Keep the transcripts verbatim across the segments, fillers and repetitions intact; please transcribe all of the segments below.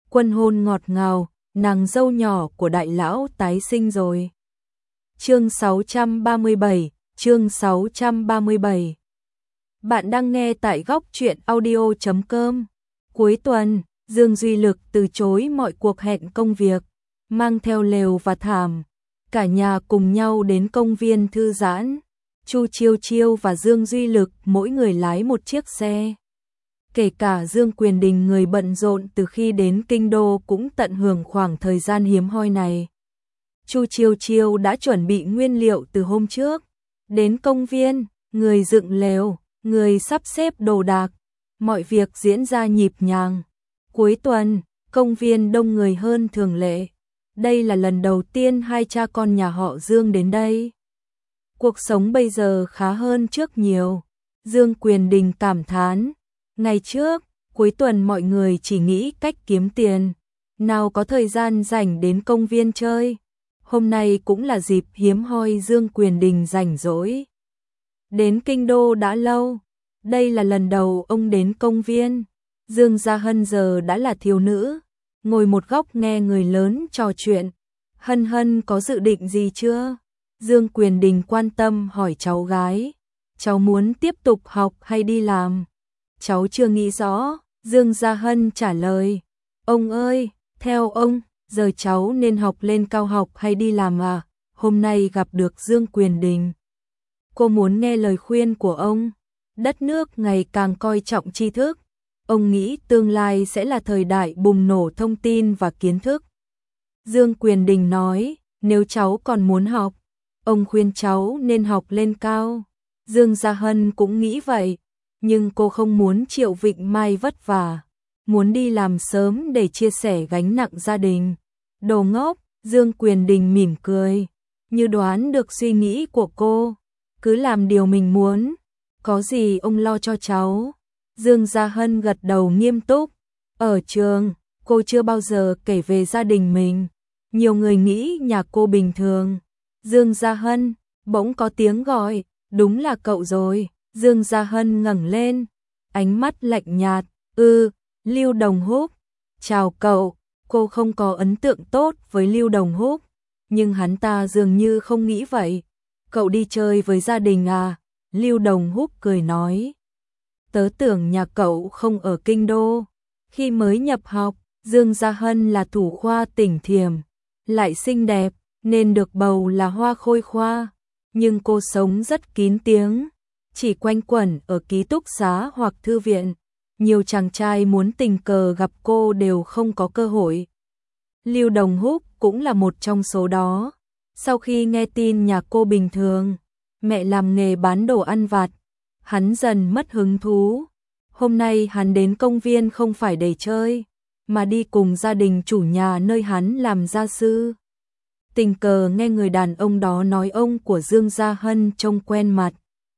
Quân hôn ngọt ngào, nàng dâu nhỏ của đại lão tái sinh rồi. Chương sáu trăm ba mươi bảy, chương sáu trăm ba mươi bảy. Bạn đang nghe tại góc truyện audio chấm com. Cuối tuần, Dương Duy Lực từ chối mọi cuộc hẹn công việc, mang theo lều và thảm, cả nhà cùng nhau đến công viên thư giãn. Chu Chiêu Chiêu và Dương Duy Lực mỗi người lái một chiếc xe. Kể cả Dương Quyền Đình người bận rộn từ khi đến kinh đô cũng tận hưởng khoảng thời gian hiếm hoi này. Chu Chiêu Chiêu đã chuẩn bị nguyên liệu từ hôm trước. Đến công viên, người dựng lều, người sắp xếp đồ đạc, mọi việc diễn ra nhịp nhàng. Cuối tuần, công viên đông người hơn thường lệ. Đây là lần đầu tiên hai cha con nhà họ Dương đến đây. Cuộc sống bây giờ khá hơn trước nhiều. Dương Quyền Đình cảm thán. Ngày trước, cuối tuần mọi người chỉ nghĩ cách kiếm tiền, nào có thời gian rảnh đến công viên chơi. Hôm nay cũng là dịp hiếm hoi Dương Quyền Đình rảnh rỗi. Đến kinh đô đã lâu, đây là lần đầu ông đến công viên. Dương Gia Hân giờ đã là thiếu nữ, ngồi một góc nghe người lớn trò chuyện. Hân Hân có dự định gì chưa? Dương Quyền Đình quan tâm hỏi cháu gái. Cháu muốn tiếp tục học hay đi làm? Cháu chưa nghĩ rõ, Dương Gia Hân trả lời. Ông ơi, theo ông, giờ cháu nên học lên cao học hay đi làm à? Hôm nay gặp được Dương Quyền Đình. Cô muốn nghe lời khuyên của ông. Đất nước ngày càng coi trọng tri thức. Ông nghĩ tương lai sẽ là thời đại bùng nổ thông tin và kiến thức. Dương Quyền Đình nói, nếu cháu còn muốn học, ông khuyên cháu nên học lên cao. Dương Gia Hân cũng nghĩ vậy. Nhưng cô không muốn Triệu Vịnh Mai vất vả, muốn đi làm sớm để chia sẻ gánh nặng gia đình. Đồ ngốc, Dương Quyền Đình mỉm cười, như đoán được suy nghĩ của cô, cứ làm điều mình muốn, có gì ông lo cho cháu. Dương Gia Hân gật đầu nghiêm túc, ở trường, cô chưa bao giờ kể về gia đình mình, nhiều người nghĩ nhà cô bình thường. Dương Gia Hân, bỗng có tiếng gọi, đúng là cậu rồi. Dương Gia Hân ngẩng lên, ánh mắt lạnh nhạt, ư, Lưu Đồng Húc, chào cậu. Cô không có ấn tượng tốt với Lưu Đồng Húc, nhưng hắn ta dường như không nghĩ vậy. Cậu đi chơi với gia đình à? Lưu Đồng Húc cười nói. Tớ tưởng nhà cậu không ở kinh đô. Khi mới nhập học, Dương Gia Hân là thủ khoa tỉnh Thiểm, lại xinh đẹp, nên được bầu là hoa khôi khoa. Nhưng cô sống rất kín tiếng, chỉ quanh quẩn ở ký túc xá hoặc thư viện. Nhiều chàng trai muốn tình cờ gặp cô đều không có cơ hội. Lưu Đồng Húc cũng là một trong số đó. Sau khi nghe tin nhà cô bình thường, mẹ làm nghề bán đồ ăn vặt, hắn dần mất hứng thú. Hôm nay hắn đến công viên không phải để chơi, mà đi cùng gia đình chủ nhà nơi hắn làm gia sư. Tình cờ nghe người đàn ông đó nói ông của Dương Gia Hân trông quen mặt,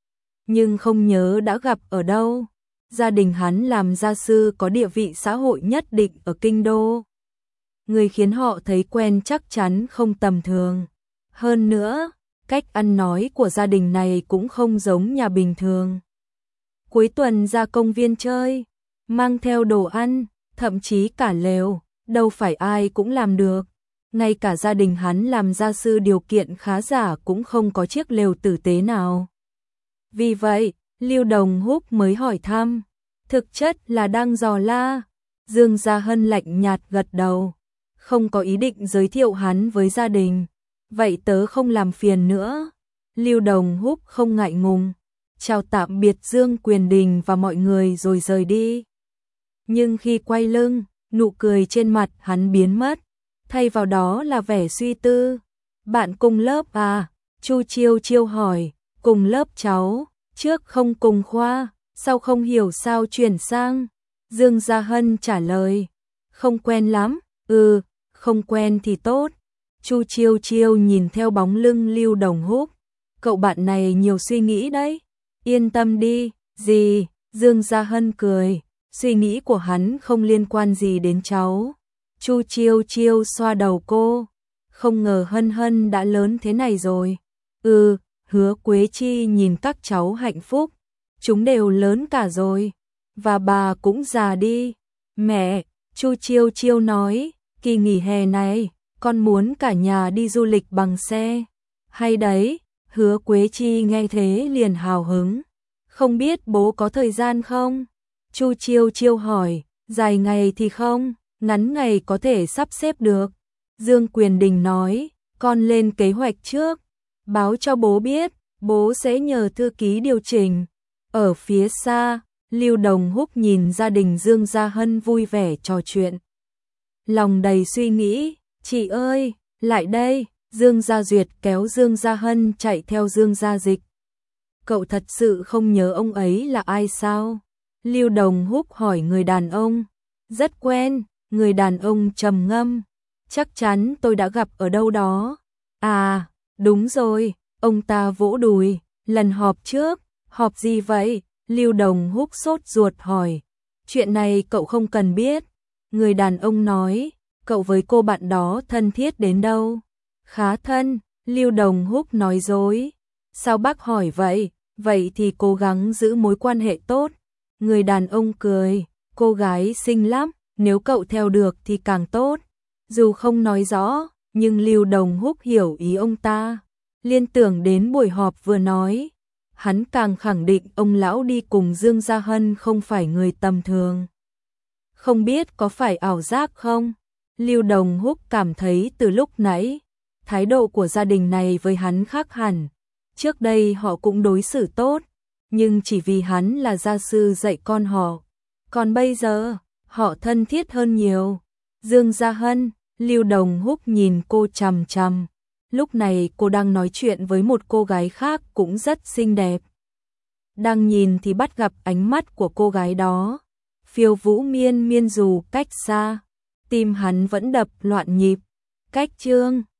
nhưng không nhớ đã gặp ở đâu. Gia đình hắn làm gia sư có địa vị xã hội nhất định ở kinh đô. Người khiến họ thấy quen chắc chắn không tầm thường. Hơn nữa, cách ăn nói của gia đình này cũng không giống nhà bình thường. Cuối tuần ra công viên chơi, mang theo đồ ăn, thậm chí cả lều, đâu phải ai cũng làm được. Ngay cả gia đình hắn làm gia sư điều kiện khá giả cũng không có chiếc lều tử tế nào. Vì vậy, Lưu Đồng Húc mới hỏi thăm, thực chất là đang dò la. Dương Gia Hân lạnh nhạt gật đầu, không có ý định giới thiệu hắn với gia đình. Vậy tớ không làm phiền nữa. Lưu Đồng Húc không ngại ngùng, chào tạm biệt Dương Quyền Đình và mọi người rồi rời đi. Nhưng khi quay lưng, nụ cười trên mặt hắn biến mất, thay vào đó là vẻ suy tư. Bạn cùng lớp à? Chu Chiêu Chiêu hỏi. Cùng lớp cháu, trước không cùng khoa, sau không hiểu sao chuyển sang. Dương Gia Hân trả lời. Không quen lắm, ừ, không quen thì tốt. Chu Chiêu Chiêu nhìn theo bóng lưng Lưu Đồng Húc. Cậu bạn này nhiều suy nghĩ đấy. Yên tâm đi, gì? Dương Gia Hân cười. Suy nghĩ của hắn không liên quan gì đến cháu. Chu Chiêu Chiêu xoa đầu cô. Không ngờ Hân Hân đã lớn thế này rồi. Ừ, Hứa Quế Chi nhìn các cháu hạnh phúc. Chúng đều lớn cả rồi. Và bà cũng già đi. Mẹ, Chu Chiêu Chiêu nói, kỳ nghỉ hè này, con muốn cả nhà đi du lịch bằng xe. Hay đấy, Hứa Quế Chi nghe thế liền hào hứng. Không biết bố có thời gian không? Chu Chiêu Chiêu hỏi, dài ngày thì không, ngắn ngày có thể sắp xếp được. Dương Quyền Đình nói, con lên kế hoạch trước, báo cho bố biết, bố sẽ nhờ thư ký điều chỉnh. Ở phía xa, Lưu Đồng Húc nhìn gia đình Dương Gia Hân vui vẻ trò chuyện. Lòng đầy suy nghĩ, chị ơi, lại đây, Dương Gia Duyệt kéo Dương Gia Hân chạy theo Dương Gia Dịch. Cậu thật sự không nhớ ông ấy là ai sao? Lưu Đồng Húc hỏi người đàn ông. Rất quen, người đàn ông trầm ngâm. Chắc chắn tôi đã gặp ở đâu đó. À, đúng rồi, ông ta vỗ đùi, lần họp trước, họp gì vậy? Lưu Đồng Húc sốt ruột hỏi. Chuyện này cậu không cần biết. Người đàn ông nói, cậu với cô bạn đó thân thiết đến đâu? Khá thân, Lưu Đồng Húc nói dối. Sao bác hỏi vậy? Vậy thì cố gắng giữ mối quan hệ tốt. Người đàn ông cười, cô gái xinh lắm, nếu cậu theo được thì càng tốt. Dù không nói rõ, nhưng Lưu Đồng Húc hiểu ý ông ta. Liên tưởng đến buổi họp vừa nói. Hắn càng khẳng định ông lão đi cùng Dương Gia Hân không phải người tầm thường. Không biết có phải ảo giác không? Lưu Đồng Húc cảm thấy từ lúc nãy, thái độ của gia đình này với hắn khác hẳn. Trước đây họ cũng đối xử tốt, nhưng chỉ vì hắn là gia sư dạy con họ. Còn bây giờ, họ thân thiết hơn nhiều. Dương Gia Hân, Lưu Đồng Húc nhìn cô chằm chằm. Lúc này cô đang nói chuyện với một cô gái khác cũng rất xinh đẹp. Đang nhìn thì bắt gặp ánh mắt của cô gái đó. Phiêu vũ miên miên dù cách xa, tim hắn vẫn đập loạn nhịp. Cách chương